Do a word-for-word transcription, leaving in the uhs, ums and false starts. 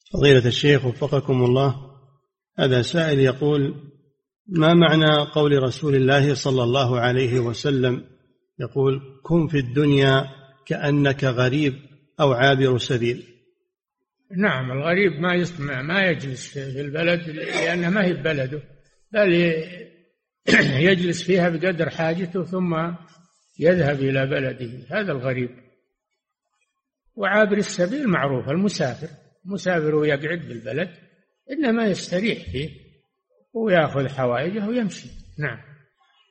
فضيلة الشيخ وفقكم الله، هذا سائل يقول: ما معنى قول رسول الله صلى الله عليه وسلم يقول: كن في الدنيا كأنك غريب أو عابر سبيل؟ نعم، الغريب ما يسمع ما يجلس في البلد لأنه ما هي بلده، بل يجلس فيها بقدر حاجته ثم يذهب إلى بلده، هذا الغريب. وعابر السبيل معروف، المسافر، مسافر يقعد بالبلد إنما يستريح فيه ويأخذ حوائجه ويمشي. نعم.